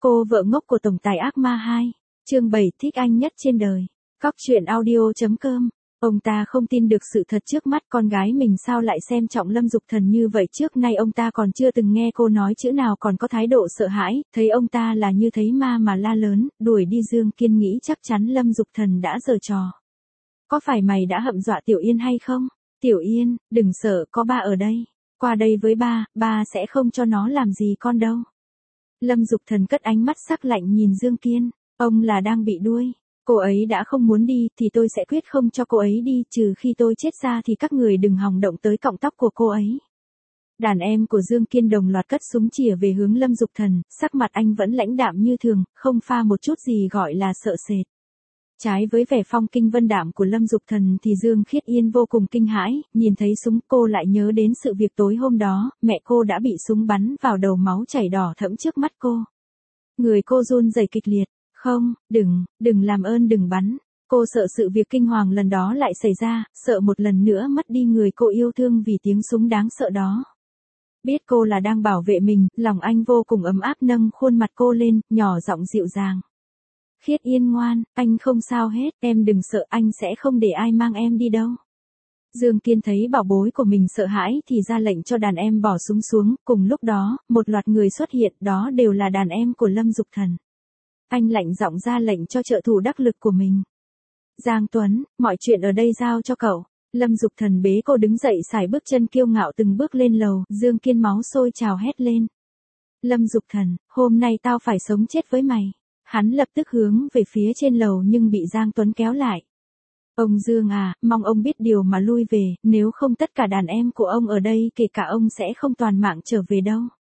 Cô vợ ngốc của tổng tài ác ma 2, chương 7 thích anh nhất trên đời. Cóc truyện audio.com. Ông ta không tin được sự thật trước mắt, con gái mình sao lại xem trọng Lâm Dục Thần như vậy. Trước nay ông ta còn chưa từng nghe cô nói chữ nào còn có thái độ sợ hãi, thấy ông ta là như thấy ma mà la lớn, đuổi đi. Dương Kiên nghĩ chắc chắn Lâm Dục Thần đã giở trò. Có phải mày đã hậm dọa Tiểu Yên hay không? Tiểu Yên, đừng sợ, có ba ở đây. Qua đây với ba sẽ không cho nó làm gì con đâu. Lâm Dục Thần cất ánh mắt sắc lạnh nhìn Dương Kiên, ông là đang bị đuôi. Cô ấy đã không muốn đi thì tôi sẽ quyết không cho cô ấy đi, trừ khi tôi chết ra thì các người đừng hòng động tới cọng tóc của cô ấy. Đàn em của Dương Kiên đồng loạt cất súng chĩa về hướng Lâm Dục Thần, sắc mặt anh vẫn lãnh đạm như thường, không pha một chút gì gọi là sợ sệt. Trái với vẻ phong kinh vân đạm của Lâm Dục Thần thì Dương Khiết Yên vô cùng kinh hãi, nhìn thấy súng cô lại nhớ đến sự việc tối hôm đó, mẹ cô đã bị súng bắn vào đầu, máu chảy đỏ thẫm trước mắt cô. Người cô run rẩy kịch liệt, không, đừng làm ơn đừng bắn. Cô sợ sự việc kinh hoàng lần đó lại xảy ra, sợ một lần nữa mất đi người cô yêu thương vì tiếng súng đáng sợ đó. Biết cô là đang bảo vệ mình, lòng anh vô cùng ấm áp, nâng khuôn mặt cô lên, nhỏ giọng dịu dàng. Khiết Yên ngoan, anh không sao hết, em đừng sợ, anh sẽ không để ai mang em đi đâu. Dương Kiên thấy bảo bối của mình sợ hãi thì ra lệnh cho đàn em bỏ súng xuống, cùng lúc đó, một loạt người xuất hiện, đó đều là đàn em của Lâm Dục Thần. Anh lạnh giọng ra lệnh cho trợ thủ đắc lực của mình. Giang Tuấn, mọi chuyện ở đây giao cho cậu. Lâm Dục Thần bế cô đứng dậy, sải bước chân kiêu ngạo từng bước lên lầu. Dương Kiên máu sôi trào hét lên. Lâm Dục Thần, hôm nay tao phải sống chết với mày. Hắn lập tức hướng về phía trên lầu nhưng bị Giang Tuấn kéo lại. Ông Dương à, mong ông biết điều mà lui về, nếu không tất cả đàn em của ông ở đây kể cả ông sẽ không toàn mạng trở về đâu.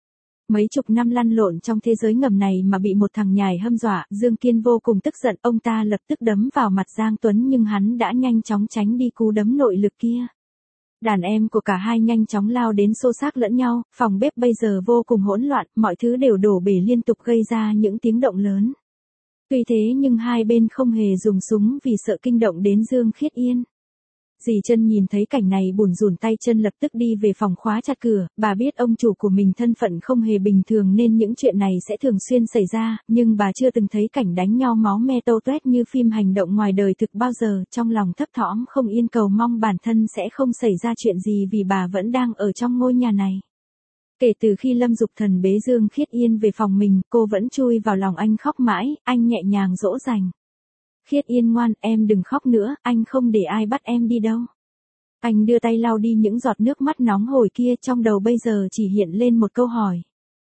Mấy chục năm lăn lộn trong thế giới ngầm này mà bị một thằng nhài hâm dọa, Dương Kiên vô cùng tức giận, ông ta lập tức đấm vào mặt Giang Tuấn nhưng hắn đã nhanh chóng tránh đi cú đấm nội lực kia. Đàn em của cả hai nhanh chóng lao đến xô xát lẫn nhau, phòng bếp bây giờ vô cùng hỗn loạn, mọi thứ đều đổ bể liên tục gây ra những tiếng động lớn. Tuy thế nhưng hai bên không hề dùng súng vì sợ kinh động đến Dương Khiết Yên. Dì Trân nhìn thấy cảnh này bủn rủn tay chân, lập tức đi về phòng khóa chặt cửa. Bà biết ông chủ của mình thân phận không hề bình thường nên những chuyện này sẽ thường xuyên xảy ra, nhưng bà chưa từng thấy cảnh đánh nhau máu me tâu toét như phim hành động ngoài đời thực bao giờ. Trong lòng thấp thỏm không yên, cầu mong bản thân sẽ không xảy ra chuyện gì vì bà vẫn đang ở trong ngôi nhà này. Kể từ khi Lâm Dục Thần bế Dương Khiết Yên về phòng mình, cô vẫn chui vào lòng anh khóc mãi, anh nhẹ nhàng dỗ dành. Khiết Yên ngoan, em đừng khóc nữa, anh không để ai bắt em đi đâu. Anh đưa tay lau đi những giọt nước mắt nóng hổi kia, trong đầu bây giờ chỉ hiện lên một câu hỏi.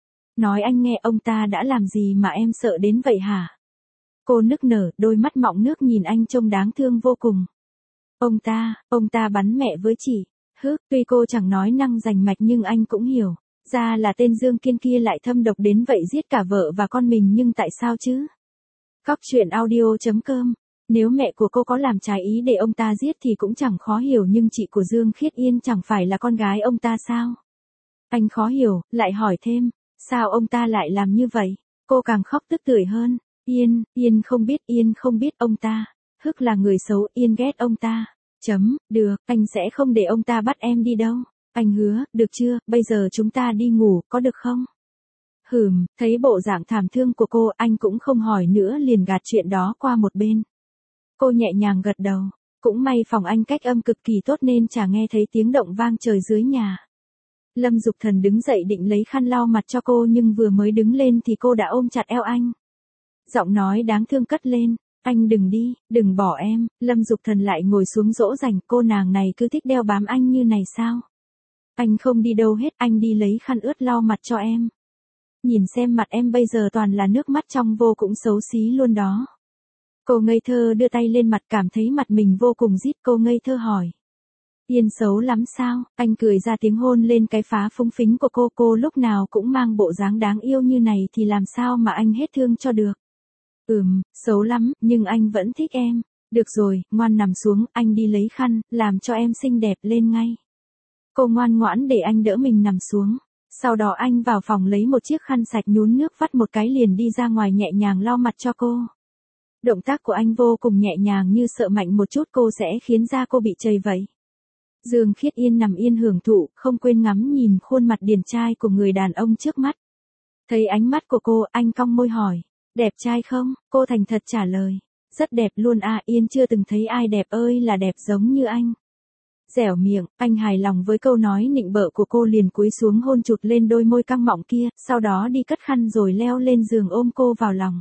Nói anh nghe, ông ta đã làm gì mà em sợ đến vậy hả? Cô nức nở, đôi mắt mọng nước nhìn anh trông đáng thương vô cùng. Ông ta bắn mẹ với chị. Tuy cô chẳng nói năng rành mạch nhưng anh cũng hiểu. Ra là tên Dương Kiên kia lại thâm độc đến vậy, giết cả vợ và con mình, nhưng tại sao chứ? Cóc truyện audio.com. Nếu mẹ của cô có làm trái ý để ông ta giết thì cũng chẳng khó hiểu, nhưng chị của Dương Khiết Yên chẳng phải là con gái ông ta sao? Anh khó hiểu, lại hỏi thêm, sao ông ta lại làm như vậy? Cô càng khóc tức tưởi hơn. Yên không biết ông ta. Là người xấu, Yên ghét ông ta. Được, anh sẽ không để ông ta bắt em đi đâu. Anh hứa, được chưa, bây giờ chúng ta đi ngủ, có được không? Thấy bộ dạng thảm thương của cô, anh cũng không hỏi nữa, liền gạt chuyện đó qua một bên. Cô nhẹ nhàng gật đầu, cũng may phòng anh cách âm cực kỳ tốt nên chả nghe thấy tiếng động vang trời dưới nhà. Lâm Dục Thần đứng dậy định lấy khăn lau mặt cho cô nhưng vừa mới đứng lên thì cô đã ôm chặt eo anh. Giọng nói đáng thương cất lên, anh đừng đi, đừng bỏ em. Lâm Dục Thần lại ngồi xuống dỗ dành, cô nàng này cứ thích đeo bám anh như này sao? Anh không đi đâu hết, anh đi lấy khăn ướt lau mặt cho em. Nhìn xem mặt em bây giờ toàn là nước mắt, trong vô cùng xấu xí luôn đó. Cô ngây thơ đưa tay lên mặt, cảm thấy mặt mình vô cùng rít. Cô ngây thơ hỏi. Yên xấu lắm sao? Anh cười ra tiếng, hôn lên cái phá phúng phính của cô. Cô lúc nào cũng mang bộ dáng đáng yêu như này thì làm sao mà anh hết thương cho được. Xấu lắm, nhưng anh vẫn thích em. Được rồi, ngoan nằm xuống, anh đi lấy khăn, làm cho em xinh đẹp lên ngay. Cô ngoan ngoãn để anh đỡ mình nằm xuống. Sau đó anh vào phòng lấy một chiếc khăn sạch nhún nước vắt một cái liền đi ra ngoài nhẹ nhàng lau mặt cho cô. Động tác của anh vô cùng nhẹ nhàng, như sợ mạnh một chút cô sẽ khiến da cô bị chảy vậy. Dương Khiết Yên nằm yên hưởng thụ, không quên ngắm nhìn khuôn mặt điển trai của người đàn ông trước mắt. Thấy ánh mắt của cô, anh cong môi hỏi, đẹp trai không? Cô thành thật trả lời, rất đẹp luôn à, Yên chưa từng thấy ai đẹp ơi là đẹp giống như anh. Dẻo miệng, anh hài lòng với câu nói nịnh bợ của cô liền cúi xuống hôn chụt lên đôi môi căng mọng kia, sau đó đi cất khăn rồi leo lên giường ôm cô vào lòng.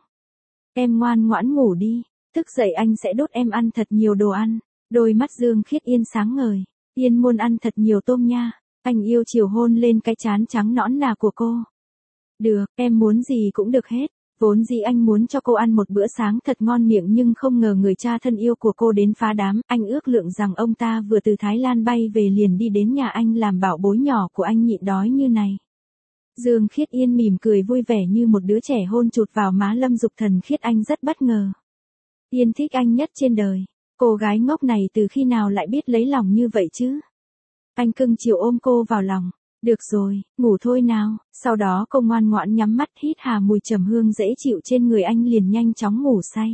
Em ngoan ngoãn ngủ đi, thức dậy anh sẽ đốt em ăn thật nhiều đồ ăn. Đôi mắt Dương Khiết Yên sáng ngời, Yên muốn ăn thật nhiều tôm nha. Anh yêu chiều hôn lên cái trán trắng nõn nà của cô. Được, em muốn gì cũng được hết. Vốn dĩ anh muốn cho cô ăn một bữa sáng thật ngon miệng nhưng không ngờ người cha thân yêu của cô đến phá đám. Anh ước lượng rằng ông ta vừa từ Thái Lan bay về liền đi đến nhà anh làm bảo bối nhỏ của anh nhịn đói như này. Dương Khiết Yên mỉm cười vui vẻ như một đứa trẻ hôn chụt vào má Lâm Dục Thần. Khiết Anh rất bất ngờ. Yên thích anh nhất trên đời. Cô gái ngốc này từ khi nào lại biết lấy lòng như vậy chứ? Anh cưng chiều ôm cô vào lòng. Được rồi, ngủ thôi nào. Sau đó cô ngoan ngoãn nhắm mắt hít hà mùi trầm hương dễ chịu trên người anh liền nhanh chóng ngủ say.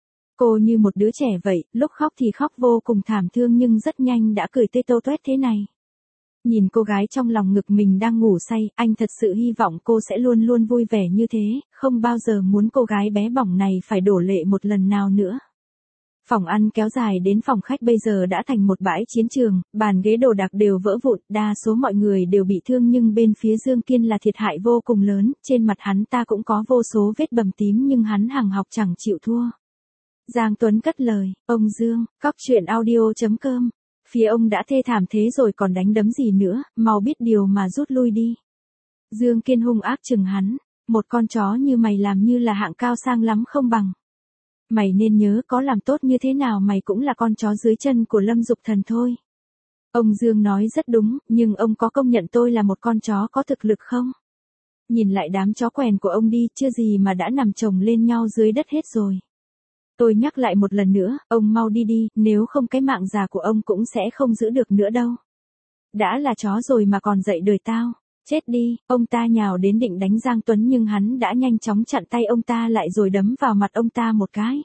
Cô như một đứa trẻ vậy, lúc khóc thì khóc vô cùng thảm thương nhưng rất nhanh đã cười tê tô toét thế này. Nhìn cô gái trong lòng ngực mình đang ngủ say, anh thật sự hy vọng cô sẽ luôn luôn vui vẻ như thế, không bao giờ muốn cô gái bé bỏng này phải đổ lệ một lần nào nữa. Phòng ăn kéo dài đến phòng khách bây giờ đã thành một bãi chiến trường, bàn ghế đồ đạc đều vỡ vụn, đa số mọi người đều bị thương nhưng bên phía Dương Kiên là thiệt hại vô cùng lớn, trên mặt hắn ta cũng có vô số vết bầm tím nhưng hắn hằng học chẳng chịu thua. Giang Tuấn cất lời, ông Dương, cóc truyện audio.com, phía ông đã thê thảm thế rồi còn đánh đấm gì nữa, mau biết điều mà rút lui đi. Dương Kiên hung ác chừng hắn, một con chó như mày làm như là hạng cao sang lắm không bằng. Mày nên nhớ có làm tốt như thế nào mày cũng là con chó dưới chân của Lâm Dục Thần thôi. Ông Dương nói rất đúng, nhưng ông có công nhận tôi là một con chó có thực lực không? Nhìn lại đám chó quèn của ông đi, chưa gì mà đã nằm chồng lên nhau dưới đất hết rồi. Tôi nhắc lại một lần nữa, ông mau đi đi, nếu không cái mạng già của ông cũng sẽ không giữ được nữa đâu. Đã là chó rồi mà còn dạy đời tao. Chết đi, ông ta nhào đến định đánh Giang Tuấn nhưng hắn đã nhanh chóng chặn tay ông ta lại rồi đấm vào mặt ông ta một cái.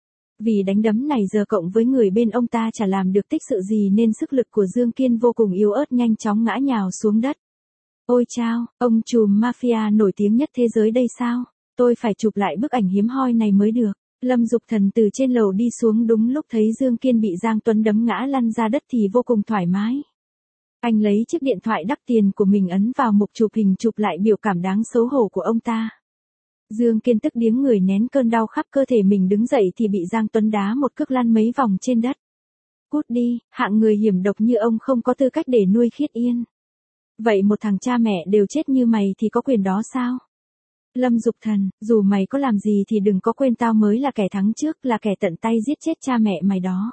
Vì đánh đấm này giờ cộng với người bên ông ta chả làm được tích sự gì nên sức lực của Dương Kiên vô cùng yếu ớt nhanh chóng ngã nhào xuống đất. Ôi chao, ông trùm mafia nổi tiếng nhất thế giới đây sao? Tôi phải chụp lại bức ảnh hiếm hoi này mới được. Lâm Dục Thần từ trên lầu đi xuống đúng lúc thấy Dương Kiên bị Giang Tuấn đấm ngã lăn ra đất thì vô cùng thoải mái. Anh lấy chiếc điện thoại đắt tiền của mình ấn vào mục chụp hình chụp lại biểu cảm đáng xấu hổ của ông ta. Dương Kiên tức điếng người nén cơn đau khắp cơ thể mình đứng dậy thì bị Giang Tuấn đá một cước lăn mấy vòng trên đất. Cút đi, hạng người hiểm độc như ông không có tư cách để nuôi Khiết Yên. Vậy một thằng cha mẹ đều chết như mày thì có quyền đó sao? Lâm Dục Thần, dù mày có làm gì thì đừng có quên tao mới là kẻ thắng trước, là kẻ tận tay giết chết cha mẹ mày đó.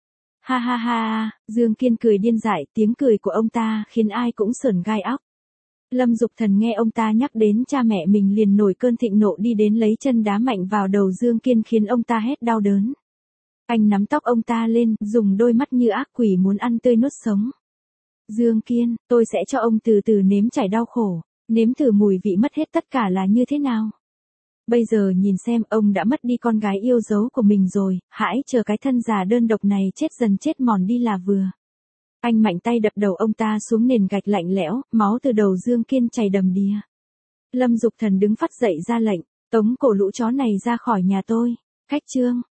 Ha ha ha, Dương Kiên cười điên dại, tiếng cười của ông ta khiến ai cũng sởn gai óc. Lâm Dục Thần nghe ông ta nhắc đến cha mẹ mình liền nổi cơn thịnh nộ đi đến lấy chân đá mạnh vào đầu Dương Kiên khiến ông ta hét đau đớn. Anh nắm tóc ông ta lên, dùng đôi mắt như ác quỷ muốn ăn tươi nuốt sống. Dương Kiên, tôi sẽ cho ông từ từ nếm trải đau khổ, nếm thử mùi vị mất hết tất cả là như thế nào. Bây giờ nhìn xem ông đã mất đi con gái yêu dấu của mình rồi, hãy chờ cái thân già đơn độc này chết dần chết mòn đi là vừa. Anh mạnh tay đập đầu ông ta xuống nền gạch lạnh lẽo, máu từ đầu Dương Kiên chảy đầm đìa. Lâm Dục Thần đứng phắt dậy ra lệnh, tống cổ lũ chó này ra khỏi nhà tôi. Khách trương,